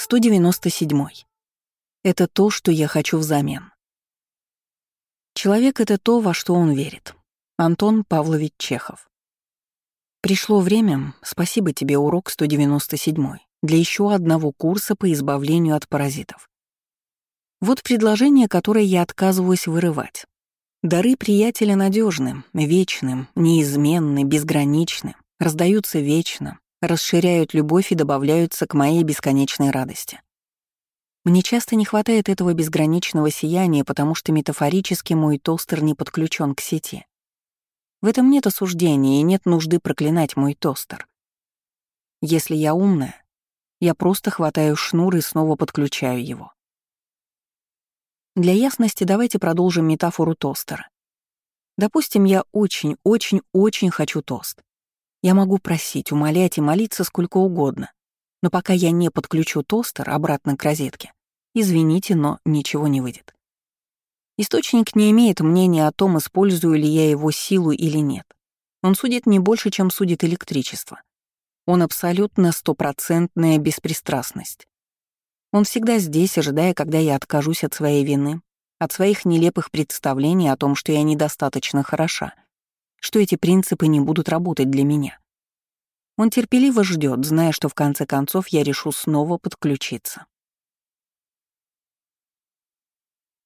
197. Это то, что я хочу взамен. Человек — это то, во что он верит. Антон Павлович Чехов. Пришло время, спасибо тебе, урок 197, для еще одного курса по избавлению от паразитов. Вот предложение, которое я отказываюсь вырывать. Дары приятеля надежны, вечны, неизменны, безграничны, раздаются вечно, расширяют любовь и добавляются к моей бесконечной радости. Мне часто не хватает этого безграничного сияния, потому что метафорически мой тостер не подключен к сети. В этом нет осуждения и нет нужды проклинать мой тостер. Если я умная, я просто хватаю шнур и снова подключаю его. Для ясности давайте продолжим метафору тостера. Допустим, я очень хочу тост. Я могу просить, умолять и молиться сколько угодно, но пока я не подключу тостер обратно к розетке, извините, но ничего не выйдет. Источник не имеет мнения о том, использую ли я его силу или нет. Он судит не больше, чем судит электричество. Он абсолютно стопроцентная беспристрастность. Он всегда здесь, ожидая, когда я откажусь от своей вины, от своих нелепых представлений о том, что я недостаточно хороша, что эти принципы не будут работать для меня. Он терпеливо ждет, зная, что в конце концов я решу снова подключиться.